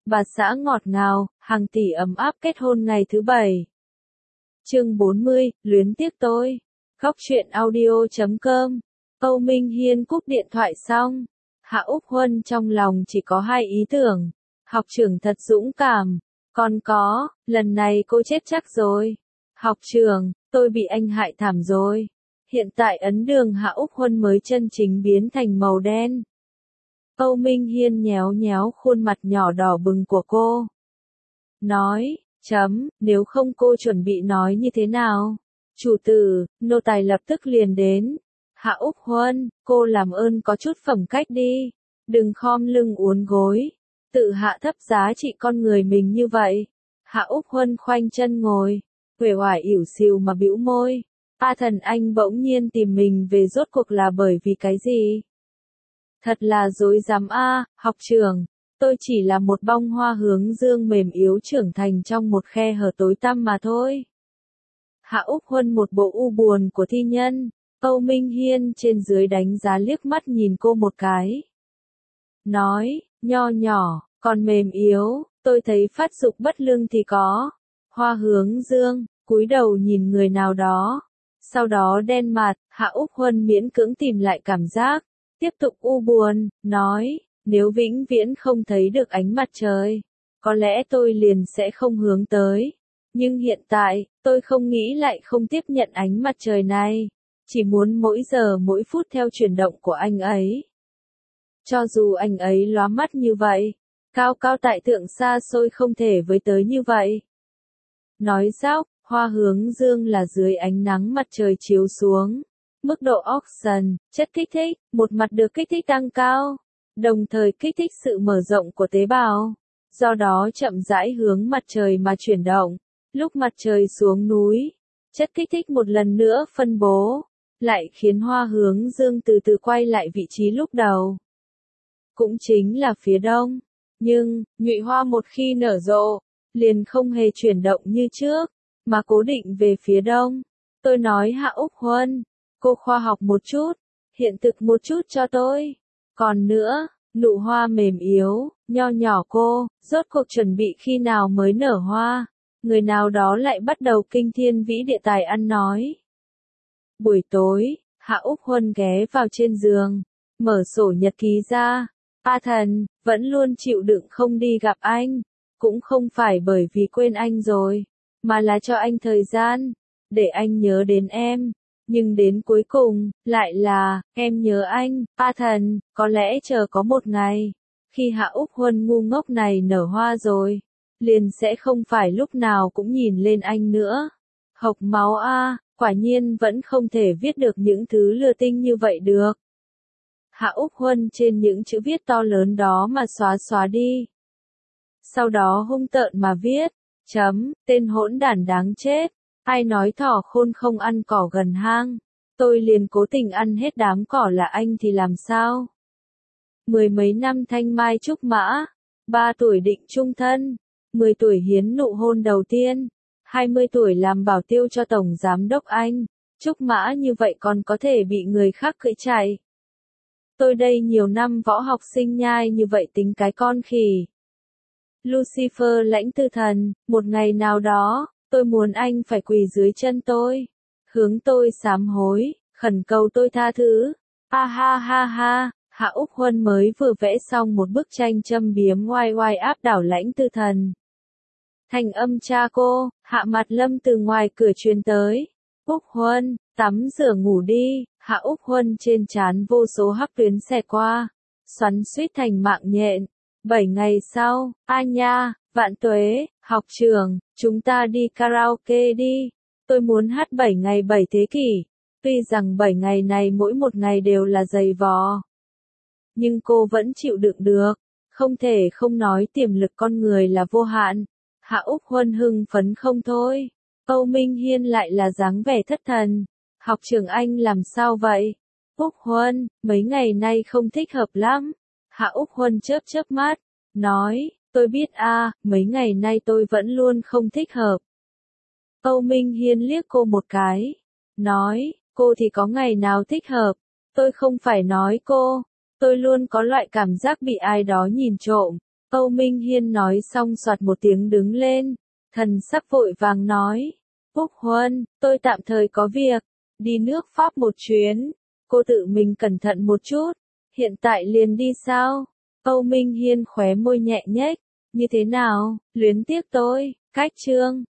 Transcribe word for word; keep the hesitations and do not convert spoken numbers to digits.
bà xã ngọt ngào, hàng tỷ ấm áp kết hôn ngày thứ bảy. Chương bốn mươi, luyến tiếc tôi. Góc truyện audio chấm com. Âu Minh Hiên cúp điện thoại xong. Hạ Úc Huân trong lòng chỉ có hai ý tưởng. Học trưởng thật dũng cảm. Còn có, lần này cô chết chắc rồi. Học trưởng, tôi bị anh hại thảm rồi. Hiện tại ấn đường Hạ Úc Huân mới chân chính biến thành màu đen. Âu Minh Hiên nhéo nhéo khuôn mặt nhỏ đỏ bừng của cô. Nói, chấm, nếu không cô chuẩn bị nói như thế nào? Chủ tử, nô tài lập tức liền đến. Hạ Úc Huân, cô làm ơn có chút phẩm cách đi. Đừng khom lưng uốn gối. Tự hạ thấp giá trị con người mình như vậy. Hạ Úc Huân khoanh chân ngồi. Uể oải ỉu xìu mà bĩu môi. A Thần anh bỗng nhiên tìm mình về rốt cuộc là bởi vì cái gì? Thật là dối dám a, học trưởng. Tôi chỉ là một bông hoa hướng dương mềm yếu trưởng thành trong một khe hở tối tăm mà thôi. Hạ Úc Huân một bộ u buồn của thi nhân. Âu Minh Hiên trên dưới đánh giá liếc mắt nhìn cô một cái. Nói, nho nhỏ, còn mềm yếu, tôi thấy phát dục bất lương thì có. Hoa hướng dương, cúi đầu nhìn người nào đó. Sau đó đen mặt, Hạ Úc Huân miễn cưỡng tìm lại cảm giác. Tiếp tục u buồn, nói, nếu vĩnh viễn không thấy được ánh mặt trời, có lẽ tôi liền sẽ không hướng tới. Nhưng hiện tại, tôi không nghĩ lại không tiếp nhận ánh mặt trời này. Chỉ muốn mỗi giờ mỗi phút theo chuyển động của anh ấy. Cho dù anh ấy lóa mắt như vậy, cao cao tại thượng xa xôi không thể với tới như vậy. Nói dóc, hoa hướng dương là dưới ánh nắng mặt trời chiếu xuống. Mức độ oxygen, chất kích thích, một mặt được kích thích tăng cao, đồng thời kích thích sự mở rộng của tế bào. Do đó chậm rãi hướng mặt trời mà chuyển động. Lúc mặt trời xuống núi, chất kích thích một lần nữa phân bố, lại khiến hoa hướng dương từ từ quay lại vị trí lúc đầu. Cũng chính là phía đông. Nhưng, nhụy hoa một khi nở rộ, liền không hề chuyển động như trước, mà cố định về phía đông. Tôi nói Hạ Úc Huân, cô khoa học một chút, hiện thực một chút cho tôi. Còn nữa, nụ hoa mềm yếu, nho nhỏ cô, rốt cuộc chuẩn bị khi nào mới nở hoa. Người nào đó lại bắt đầu kinh thiên vĩ địa tài ăn nói. Buổi tối, Hạ Úc Huân ghé vào trên giường, mở sổ nhật ký ra. A Thần, vẫn luôn chịu đựng không đi gặp anh, cũng không phải bởi vì quên anh rồi, mà là cho anh thời gian, để anh nhớ đến em. Nhưng đến cuối cùng, lại là, em nhớ anh, A Thần, có lẽ chờ có một ngày, khi Hạ Úc Huân ngu ngốc này nở hoa rồi, liền sẽ không phải lúc nào cũng nhìn lên anh nữa. Hộc máu a, quả nhiên vẫn không thể viết được những thứ lừa tinh như vậy được. Hạ Úc Huân trên những chữ viết to lớn đó mà xóa xóa đi. Sau đó hung tợn mà viết, chấm, tên hỗn đản đáng chết, ai nói thỏ khôn không ăn cỏ gần hang, tôi liền cố tình ăn hết đám cỏ là anh thì làm sao? Mười mấy năm thanh mai trúc mã, ba tuổi định chung thân, mười tuổi hiến nụ hôn đầu tiên, hai mươi tuổi làm bảo tiêu cho Tổng Giám đốc Anh, trúc mã như vậy còn có thể bị người khác cưỡi chạy. Tôi đây nhiều năm võ học sinh nhai như vậy tính cái con khỉ. Lucifer lãnh tư thần, một ngày nào đó, tôi muốn anh phải quỳ dưới chân tôi, hướng tôi sám hối, khẩn cầu tôi tha thứ. Ha ha ha ha, Hạ Úc Huân mới vừa vẽ xong một bức tranh châm biếm oai oai áp đảo lãnh tư thần. Thành âm cha cô, Hạ Mặt Lâm từ ngoài cửa truyền tới. Úc Huân, tắm rửa ngủ đi. Hạ Úc Huân trên trán vô số hắc tuyến xẹt qua, xoắn suýt thành mạng nhện. Bảy ngày sau, a nha, Vạn Tuế, học trường, chúng ta đi karaoke đi. Tôi muốn hát bảy ngày bảy thế kỷ. Tuy rằng bảy ngày này mỗi một ngày đều là dày vò, nhưng cô vẫn chịu đựng được. Không thể không nói tiềm lực con người là vô hạn. Hạ Úc Huân hưng phấn không thôi. Âu Minh Hiên lại là dáng vẻ thất thần. Học trưởng anh làm sao vậy? Úc Huân, mấy ngày nay không thích hợp lắm. Hạ Úc Huân chớp chớp mắt, nói, tôi biết a, mấy ngày nay tôi vẫn luôn không thích hợp. Âu Minh Hiên liếc cô một cái, nói, cô thì có ngày nào thích hợp, tôi không phải nói cô, tôi luôn có loại cảm giác bị ai đó nhìn trộm. Âu Minh Hiên nói xong soạt một tiếng đứng lên, thần sắc vội vàng nói. Úc Huân, tôi tạm thời có việc, đi nước Pháp một chuyến, cô tự mình cẩn thận một chút, hiện tại liền đi sao? Âu Minh Hiên khóe môi nhẹ nhếch, như thế nào, luyến tiếc tôi, cách chương.